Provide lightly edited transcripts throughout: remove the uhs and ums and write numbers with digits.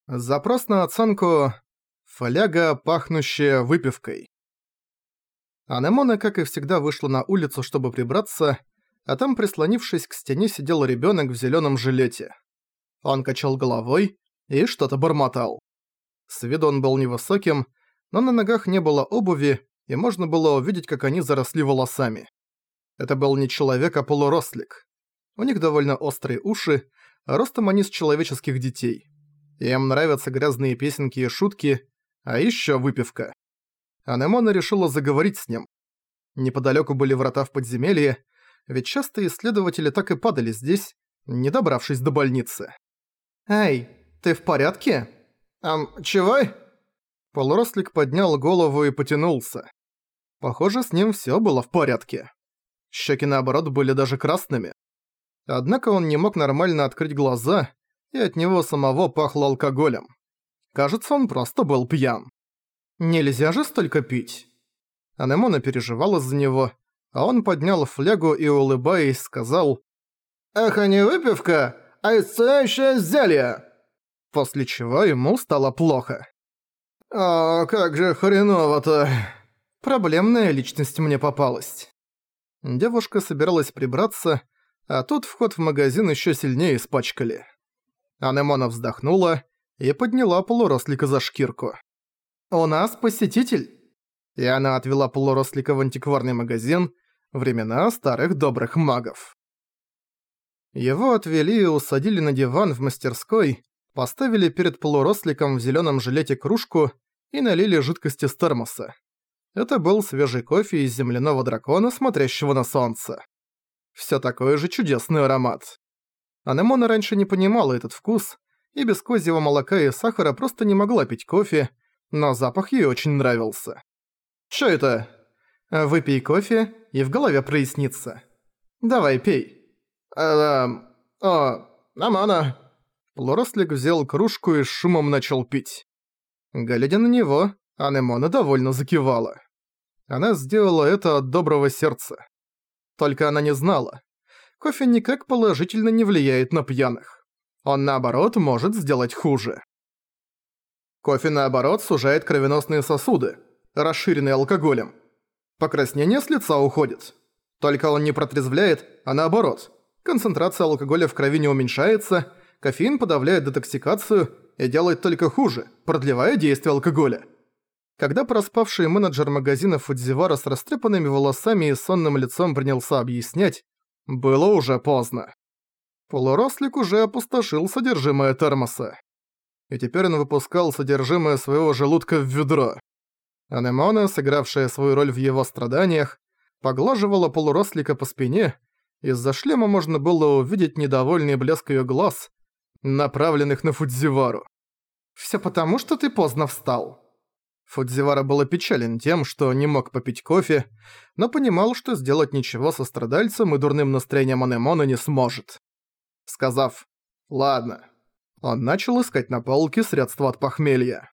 Запрос на оценку «Фляга, пахнущая выпивкой». Анемона, как и всегда, вышла на улицу, чтобы прибраться, а там, прислонившись к стене, сидел ребёнок в зелёном жилете. Он качал головой и что-то бормотал. С виду он был невысоким, но на ногах не было обуви, и можно было увидеть, как они заросли волосами. Это был не человек, а полурослик. У них довольно острые уши, а ростом они с человеческих детей. Им нравятся грязные песенки и шутки, а ещё выпивка. Анемона решила заговорить с ним. Неподалёку были врата в подземелье, ведь часто исследователи так и падали здесь, не добравшись до больницы. «Эй, ты в порядке?» Чего?» Полурослик поднял голову и потянулся. Похоже, с ним всё было в порядке. Щеки, наоборот, были даже красными. Однако он не мог нормально открыть глаза, и от него самого пахло алкоголем. Кажется, он просто был пьян. Нельзя же столько пить. Анемона переживала за него, а он поднял флягу и, улыбаясь, сказал: «Эх, а не выпивка, а исцеляющее зелье!» После чего ему стало плохо. «О, как же хреново-то!» Проблемная личность мне попалась. Девушка собиралась прибраться, а тут вход в магазин ещё сильнее испачкали. Анемона вздохнула и подняла полурослика за шкирку. «У нас посетитель!» И она отвела полурослика в антикварный магазин «Времена старых добрых магов». Его отвели и усадили на диван в мастерской, поставили перед полуросликом в зелёном жилете кружку и налили жидкости с термоса. Это был свежий кофе из земляного дракона, смотрящего на солнце. Всё такой же чудесный аромат. Анемона раньше не понимала этот вкус, и без козьего молока и сахара просто не могла пить кофе, но запах ей очень нравился. «Чё это?» «Выпей кофе, и в голове прояснится. Давай, пей». Нормально». Полурослик взял кружку и с шумом начал пить. Глядя на него, Анемона довольно закивала. Она сделала это от доброго сердца. Только она не знала. Кофе никак положительно не влияет на пьяных. Он, наоборот, может сделать хуже. Кофе, наоборот, сужает кровеносные сосуды, расширенные алкоголем. Покраснение с лица уходит. Только он не протрезвляет, а наоборот. Концентрация алкоголя в крови не уменьшается, кофеин подавляет детоксикацию и делает только хуже, продлевая действие алкоголя. Когда проспавший менеджер магазина Фудзивара с растрепанными волосами и сонным лицом принялся объяснять, было уже поздно. Полурослик уже опустошил содержимое термоса. И теперь он выпускал содержимое своего желудка в ведро. Анемона, сыгравшая свою роль в его страданиях, поглаживала полурослика по спине, из-за шлема можно было увидеть недовольный блеск её глаз, направленных на Фудзивару. «Всё потому, что ты поздно встал». Фудзивара был опечален тем, что не мог попить кофе, но понимал, что сделать ничего со страдальцем и дурным настроением Анемоны не сможет. Сказав «Ладно», он начал искать на полке средства от похмелья.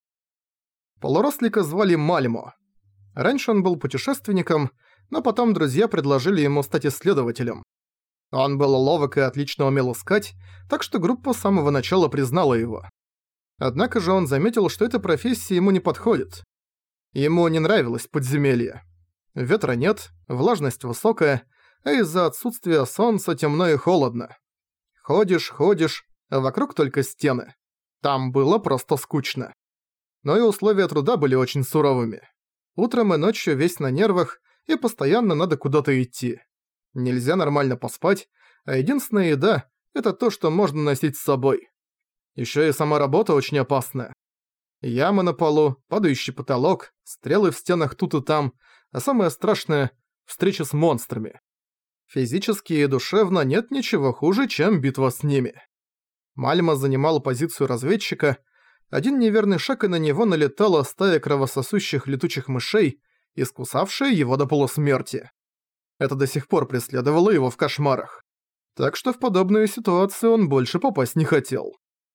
Полурослика звали Мальмо. Раньше он был путешественником, но потом друзья предложили ему стать исследователем. Он был ловок и отлично умел искать, так что группа с самого начала признала его. Однако же он заметил, что эта профессия ему не подходит. Ему не нравилось подземелье. Ветра нет, влажность высокая, а из-за отсутствия солнца темно и холодно. Ходишь, а вокруг только стены. Там было просто скучно. Но и условия труда были очень суровыми. Утром и ночью весь на нервах, и постоянно надо куда-то идти. Нельзя нормально поспать, а единственная еда – это то, что можно носить с собой. Ещё и сама работа очень опасная. Ямы на полу, падающий потолок, стрелы в стенах тут и там, а самое страшное – встреча с монстрами. Физически и душевно нет ничего хуже, чем битва с ними. Мальма занимал позицию разведчика, один неверный шаг и на него налетала стая кровососущих летучих мышей, искусавшая его до полусмерти. Это до сих пор преследовало его в кошмарах. Так что в подобную ситуацию он больше попасть не хотел.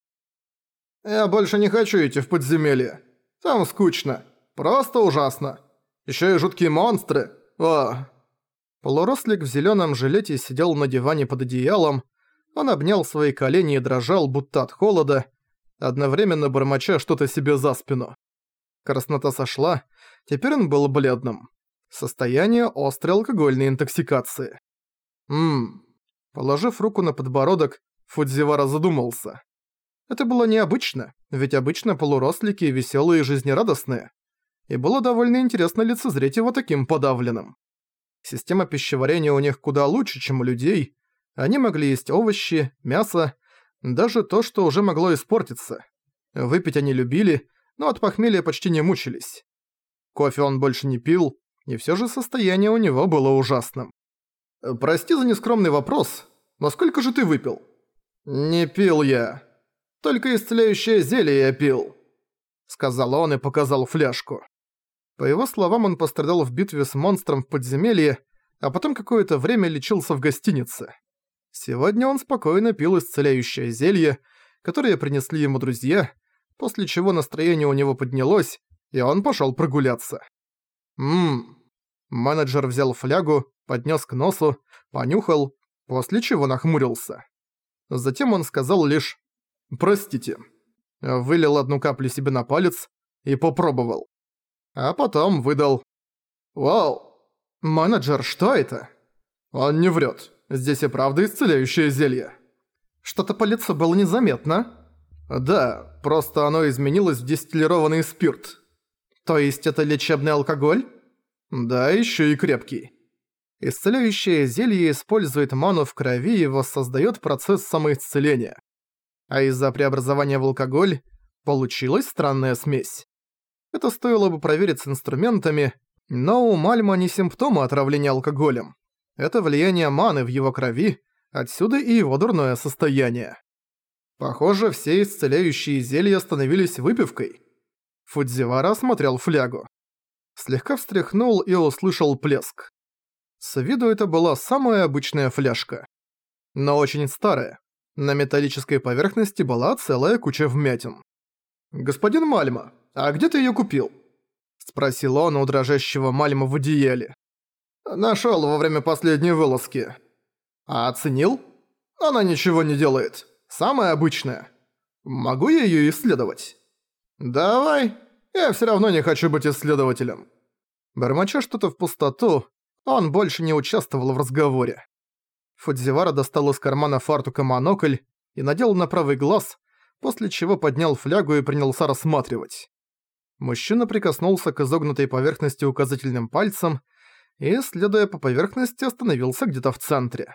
«Я больше не хочу идти в подземелье. Там скучно. Просто ужасно. Ещё и жуткие монстры. О!» Полурослик в зелёном жилете сидел на диване под одеялом. Он обнял свои колени и дрожал, будто от холода, одновременно бормоча что-то себе за спину. Краснота сошла, теперь он был бледным. Состояние острой алкогольной интоксикации. Положив руку на подбородок, Фудзивара задумался. Это было необычно, ведь обычно полурослики весёлые и жизнерадостные. И было довольно интересно лицезреть его таким подавленным. Система пищеварения у них куда лучше, чем у людей. Они могли есть овощи, мясо, даже то, что уже могло испортиться. Выпить они любили, но от похмелья почти не мучились. Кофе он больше не пил, и всё же состояние у него было ужасным. «Прости за нескромный вопрос, но сколько же ты выпил?» «Не пил я. Только исцеляющее зелье я пил», — сказал он и показал фляжку. По его словам, он пострадал в битве с монстром в подземелье, а потом какое-то время лечился в гостинице. Сегодня он спокойно пил исцеляющее зелье, которое принесли ему друзья, после чего настроение у него поднялось, и он пошёл прогуляться. Менеджер взял флягу, поднёс к носу, понюхал, после чего нахмурился. Затем он сказал лишь «Простите». Вылил одну каплю себе на палец и попробовал. А потом выдал «Вау! Менеджер, что это?» «Он не врет. Здесь и правда исцеляющее зелье». «Что-то по лицу было незаметно». «Да, просто оно изменилось в дистиллированный спирт». «То есть это лечебный алкоголь?» «Да, ещё и крепкий». Исцеляющее зелье использует ману в крови и воссоздаёт процесс самоисцеления. А из-за преобразования в алкоголь получилась странная смесь. Это стоило бы проверить с инструментами, но у Мальма не симптомы отравления алкоголем. Это влияние маны в его крови, отсюда и его дурное состояние. Похоже, все исцеляющие зелья становились выпивкой. Фудзивара осмотрел флягу. Слегка встряхнул и услышал плеск. С виду это была самая обычная фляжка. Но очень старая. На металлической поверхности была целая куча вмятин. «Господин Мальма, а где ты её купил?» — спросил он у дрожащего Мальма в одеяле. «Нашёл во время последней вылазки». «А оценил?» «Она ничего не делает. Самая обычная. Могу я её исследовать?» «Давай. Я всё равно не хочу быть исследователем». Бормоча что-то в пустоту, он больше не участвовал в разговоре. Фудзивара достал из кармана фартука монокль и надел на правый глаз, после чего поднял флягу и принялся рассматривать. Мужчина прикоснулся к изогнутой поверхности указательным пальцем и, следуя по поверхности, остановился где-то в центре.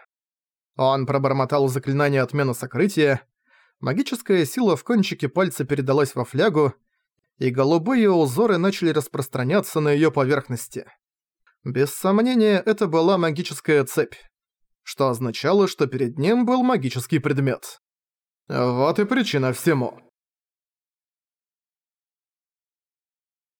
Он пробормотал заклинание отмены сокрытия, магическая сила в кончике пальца передалась во флягу, и голубые узоры начали распространяться на её поверхности. Без сомнения, это была магическая цепь, что означало, что перед ним был магический предмет. Вот и причина всему.